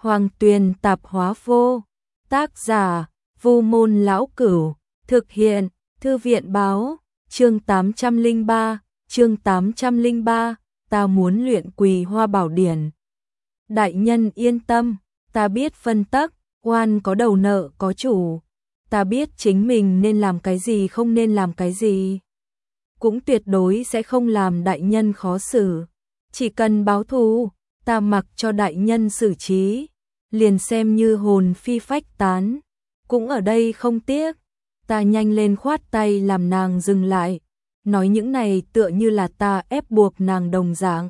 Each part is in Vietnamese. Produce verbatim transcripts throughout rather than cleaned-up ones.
Hoàng Tuyền Tạp Hóa Vô. Tác giả: Vu Môn Lão Cửu. Thực hiện: Thư viện báo. Chương tám trăm lẻ ba. Chương tám trăm lẻ ba. Ta muốn luyện Quỳ Hoa Bảo Điển. Đại nhân yên tâm, ta biết phân tắc, oan có đầu nợ có chủ. Ta biết chính mình nên làm cái gì không nên làm cái gì. Cũng tuyệt đối sẽ không làm đại nhân khó xử. Chỉ cần báo thù, ta mặc cho đại nhân xử trí, liền xem như hồn phi phách tán, cũng ở đây không tiếc. Ta nhanh lên khoát tay làm nàng dừng lại, nói những này tựa như là ta ép buộc nàng đồng dạng.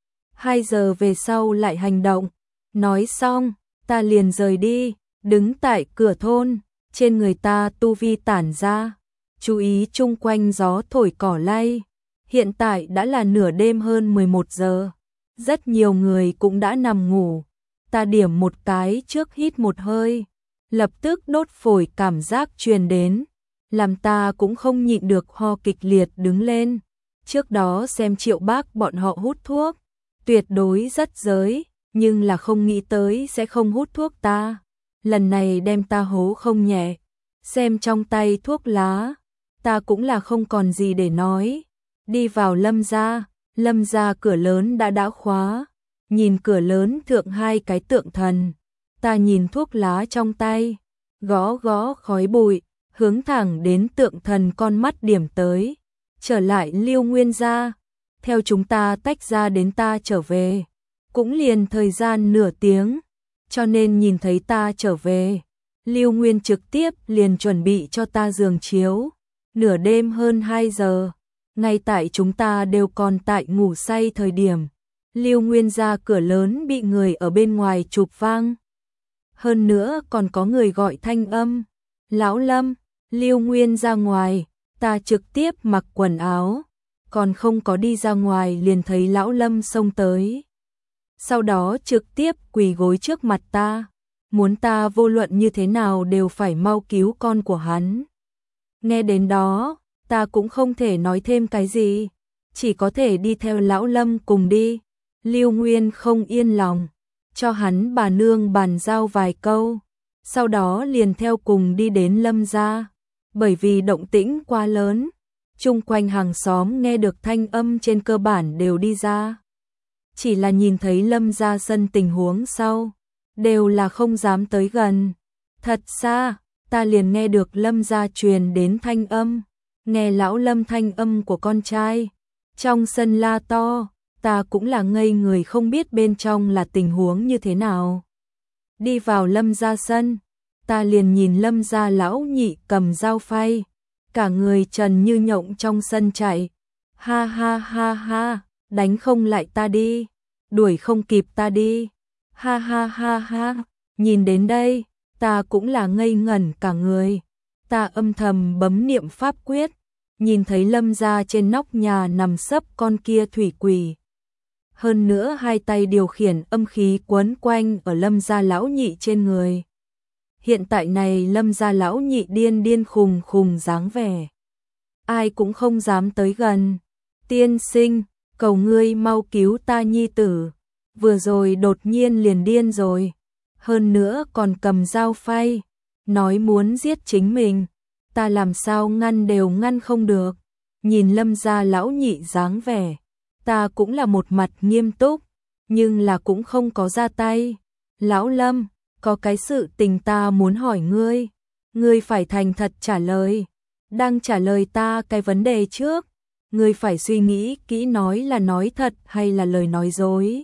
Hai giờ về sau lại hành động. Nói xong, ta liền rời đi, đứng tại cửa thôn, trên người ta tu vi tản ra, chú ý chung quanh gió thổi cỏ lay. Hiện tại đã là nửa đêm hơn mười một giờ, rất nhiều người cũng đã nằm ngủ. Ta điểm một cái trước hít một hơi, lập tức đốt phổi cảm giác truyền đến, làm ta cũng không nhịn được ho kịch liệt đứng lên. Trước đó xem Triệu Bác bọn họ hút thuốc, tuyệt đối rất giới, nhưng là không nghĩ tới sẽ không hút thuốc ta. Lần này đem ta hố không nhẹ, xem trong tay thuốc lá, ta cũng là không còn gì để nói. Đi vào Lâm gia, Lâm gia cửa lớn đã đã khóa, nhìn cửa lớn thượng hai cái tượng thần, ta nhìn thuốc lá trong tay, gõ gõ khói bụi, hướng thẳng đến tượng thần con mắt điểm tới. Trở lại Liêu Nguyên gia, theo chúng ta tách ra đến ta trở về, cũng liền thời gian nửa tiếng, cho nên nhìn thấy ta trở về, Liêu Nguyên trực tiếp liền chuẩn bị cho ta giường chiếu. Nửa đêm hơn hai giờ, ngay tại chúng ta đều còn tại ngủ say thời điểm, Liêu Nguyên gia cửa lớn bị người ở bên ngoài chụp vang. Hơn nữa còn có người gọi thanh âm, Lão Lâm. Liêu Nguyên ra ngoài, ta trực tiếp mặc quần áo, còn không có đi ra ngoài liền thấy Lão Lâm xông tới. Sau đó trực tiếp quỳ gối trước mặt ta, muốn ta vô luận như thế nào đều phải mau cứu con của hắn. Nghe đến đó, ta cũng không thể nói thêm cái gì, chỉ có thể đi theo Lão Lâm cùng đi. Liêu Nguyên không yên lòng, cho hắn bà nương bàn giao vài câu, sau đó liền theo cùng đi đến Lâm gia. Bởi vì động tĩnh quá lớn, chung quanh hàng xóm nghe được thanh âm trên cơ bản đều đi ra. Chỉ là nhìn thấy Lâm gia sân tình huống sau, đều là không dám tới gần. Thật xa, ta liền nghe được Lâm gia truyền đến thanh âm, nghe Lão Lâm thanh âm của con trai. Trong sân la to, ta cũng là ngây người không biết bên trong là tình huống như thế nào. Đi vào Lâm gia sân, ta liền nhìn Lâm gia lão nhị cầm dao phay, cả người trần như nhộng trong sân chạy. Ha ha ha ha, đánh không lại ta đi, đuổi không kịp ta đi. Ha ha ha ha, nhìn đến đây, ta cũng là ngây ngẩn cả người. Ta âm thầm bấm niệm pháp quyết, nhìn thấy Lâm gia trên nóc nhà nằm sấp con kia thủy quỷ. Hơn nữa hai tay điều khiển âm khí quấn quanh ở Lâm gia lão nhị trên người. Hiện tại này Lâm gia lão nhị điên điên khùng khùng dáng vẻ, ai cũng không dám tới gần. Tiên sinh, cầu ngươi mau cứu ta nhi tử, vừa rồi đột nhiên liền điên rồi, hơn nữa còn cầm dao phay, nói muốn giết chính mình, ta làm sao ngăn đều ngăn không được. Nhìn Lâm gia lão nhị dáng vẻ, ta cũng là một mặt nghiêm túc, nhưng là cũng không có ra tay. Lão Lâm, có cái sự tình ta muốn hỏi ngươi, ngươi phải thành thật trả lời. Đang trả lời ta cái vấn đề trước, ngươi phải suy nghĩ kỹ nói là nói thật hay là lời nói dối.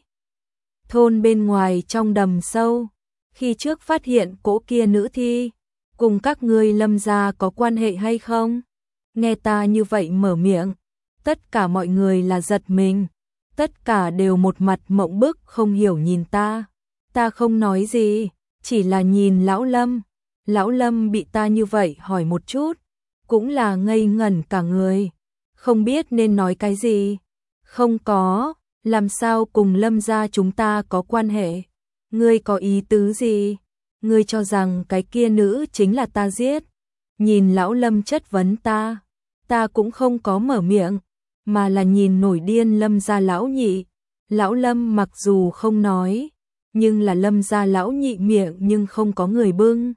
Thôn bên ngoài trong đầm sâu, khi trước phát hiện cỗ kia nữ thi, cùng các ngươi Lâm gia có quan hệ hay không? Nghe ta như vậy mở miệng, tất cả mọi người là giật mình, tất cả đều một mặt mộng bức không hiểu nhìn ta. Ta không nói gì, chỉ là nhìn Lão Lâm. Lão Lâm bị ta như vậy hỏi một chút, cũng là ngây ngẩn cả người, không biết nên nói cái gì. Không có, làm sao cùng Lâm gia chúng ta có quan hệ? Ngươi có ý tứ gì? Ngươi cho rằng cái kia nữ chính là ta giết? Nhìn Lão Lâm chất vấn ta, ta cũng không có mở miệng, mà là nhìn nổi điên Lâm gia lão nhị. Lão Lâm mặc dù không nói, nhưng là Lâm gia lão nhị miệng nhưng không có người bưng.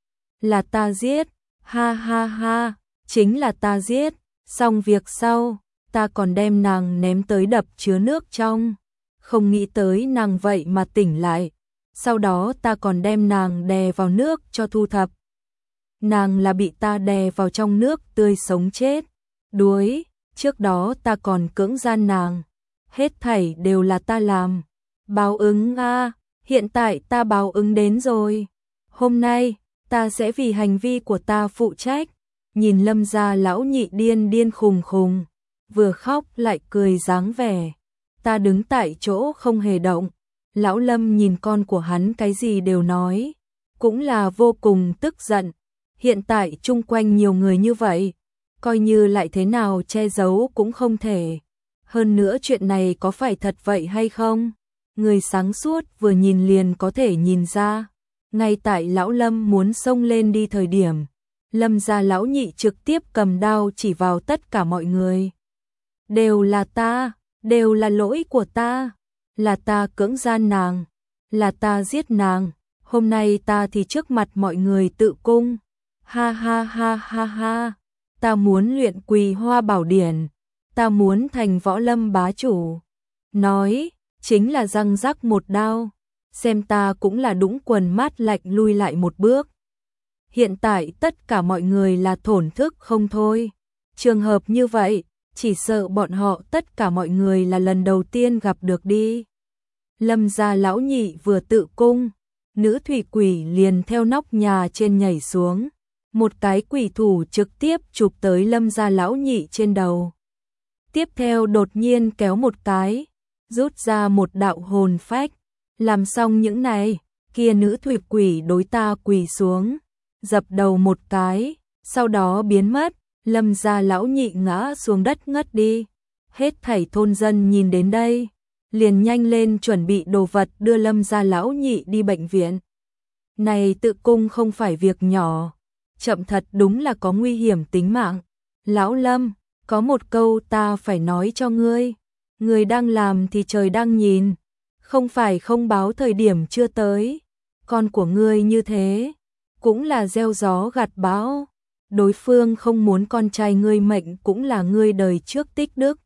Là ta giết, ha ha ha, chính là ta giết, xong việc sau, ta còn đem nàng ném tới đập chứa nước trong, không nghĩ tới nàng vậy mà tỉnh lại, sau đó ta còn đem nàng đè vào nước cho thu thập. Nàng là bị ta đè vào trong nước tươi sống chết, đuối, trước đó ta còn cưỡng gian nàng, hết thảy đều là ta làm, báo ứng a, hiện tại ta báo ứng đến rồi, hôm nay, ta sẽ vì hành vi của ta phụ trách. Nhìn Lâm gia lão nhị điên điên khùng khùng, vừa khóc lại cười dáng vẻ. Ta đứng tại chỗ không hề động, lão Lâm nhìn con của hắn cái gì đều nói, cũng là vô cùng tức giận. Hiện tại chung quanh nhiều người như vậy, coi như lại thế nào che giấu cũng không thể. Hơn nữa chuyện này có phải thật vậy hay không? Người sáng suốt vừa nhìn liền có thể nhìn ra. Ngay tại lão Lâm muốn xông lên đi thời điểm, Lâm gia lão nhị trực tiếp cầm đao chỉ vào tất cả mọi người. Đều là ta, đều là lỗi của ta, là ta cưỡng gian nàng, là ta giết nàng, hôm nay ta thì trước mặt mọi người tự cung. Ha ha ha ha ha, ta muốn luyện Quỳ Hoa Bảo Điển, ta muốn thành võ lâm bá chủ. Nói, chính là răng rắc một đao, xem ta cũng là đũng quần mát lạnh lui lại một bước. Hiện tại tất cả mọi người là thổn thức không thôi. Trường hợp như vậy, chỉ sợ bọn họ tất cả mọi người là lần đầu tiên gặp được đi. Lâm gia lão nhị vừa tự cung, nữ thủy quỷ liền theo nóc nhà trên nhảy xuống. Một cái quỷ thủ trực tiếp chụp tới Lâm gia lão nhị trên đầu. Tiếp theo đột nhiên kéo một cái, rút ra một đạo hồn phách. Làm xong những này, kia nữ thủy quỷ đối ta quỳ xuống, dập đầu một cái, sau đó biến mất, Lâm gia lão nhị ngã xuống đất ngất đi. Hết thảy thôn dân nhìn đến đây, liền nhanh lên chuẩn bị đồ vật đưa Lâm gia lão nhị đi bệnh viện. Này tự cung không phải việc nhỏ, chậm thật đúng là có nguy hiểm tính mạng. Lão Lâm, có một câu ta phải nói cho ngươi, người đang làm thì trời đang nhìn, không phải không báo thời điểm chưa tới, con của ngươi như thế, cũng là gieo gió gặt bão, đối phương không muốn con trai ngươi mệnh cũng là ngươi đời trước tích đức.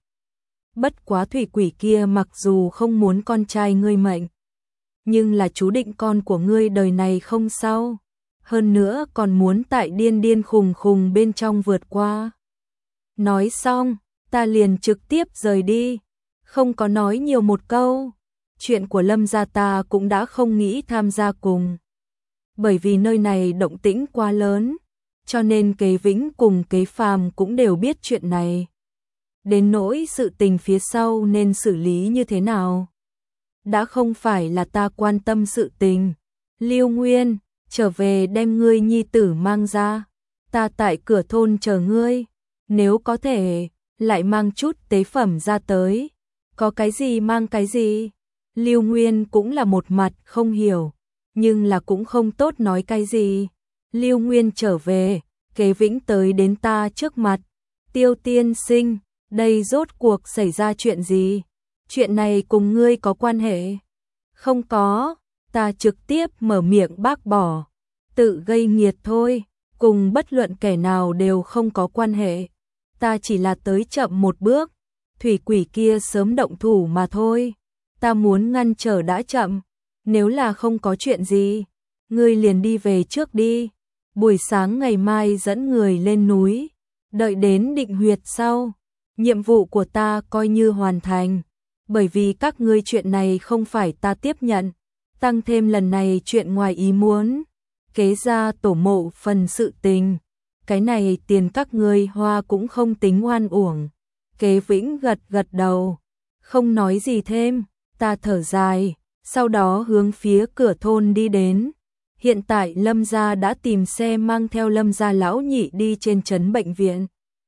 Bất quá thủy quỷ kia mặc dù không muốn con trai ngươi mệnh, nhưng là chú định con của ngươi đời này không sao, hơn nữa còn muốn tại điên điên khùng khùng bên trong vượt qua. Nói xong, ta liền trực tiếp rời đi, không có nói nhiều một câu. Chuyện của Lâm gia ta cũng đã không nghĩ tham gia cùng. Bởi vì nơi này động tĩnh quá lớn, cho nên Kế Vĩnh cùng Kế Phàm cũng đều biết chuyện này. Đến nỗi sự tình phía sau nên xử lý như thế nào, đã không phải là ta quan tâm sự tình. Lưu Nguyên, trở về đem ngươi nhi tử mang ra, ta tại cửa thôn chờ ngươi, nếu có thể, lại mang chút tế phẩm ra tới. Có cái gì mang cái gì? Lưu Nguyên cũng là một mặt không hiểu, nhưng là cũng không tốt nói cái gì. Lưu Nguyên trở về, Kế Vĩnh tới đến ta trước mặt. Tiêu tiên sinh, đây rốt cuộc xảy ra chuyện gì? Chuyện này cùng ngươi có quan hệ? Không có, ta trực tiếp mở miệng bác bỏ. Tự gây nghiệt thôi, cùng bất luận kẻ nào đều không có quan hệ. Ta chỉ là tới chậm một bước, thủy quỷ kia sớm động thủ mà thôi. Ta muốn ngăn trở đã chậm, nếu là không có chuyện gì, ngươi liền đi về trước đi. Buổi sáng ngày mai dẫn người lên núi, đợi đến định huyệt sau, nhiệm vụ của ta coi như hoàn thành, bởi vì các ngươi chuyện này không phải ta tiếp nhận, tăng thêm lần này chuyện ngoài ý muốn, kế ra tổ mộ phần sự tình, cái này tiền các ngươi hoa cũng không tính oan uổng. Kế Vĩnh gật gật đầu, không nói gì thêm. Ta thở dài, sau đó hướng phía cửa thôn đi đến. Hiện tại Lâm gia đã tìm xe mang theo Lâm gia lão nhị đi trên trấn bệnh viện.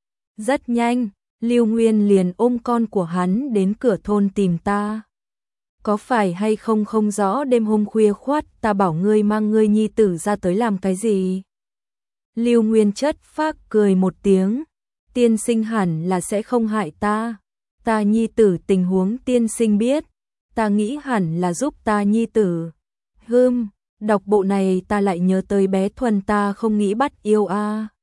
Rất nhanh, Lưu Nguyên liền ôm con của hắn đến cửa thôn tìm ta. Có phải hay không không rõ, đêm hôm khuya khoắt ta bảo ngươi mang ngươi nhi tử ra tới làm cái gì? Lưu Nguyên chất phác cười một tiếng, tiên sinh hẳn là sẽ không hại ta. Ta nhi tử tình huống tiên sinh biết, ta nghĩ hẳn là giúp ta nhi tử. Hưm, đọc bộ này ta lại nhớ tới bé Thuần ta không nghĩ bắt yêu a.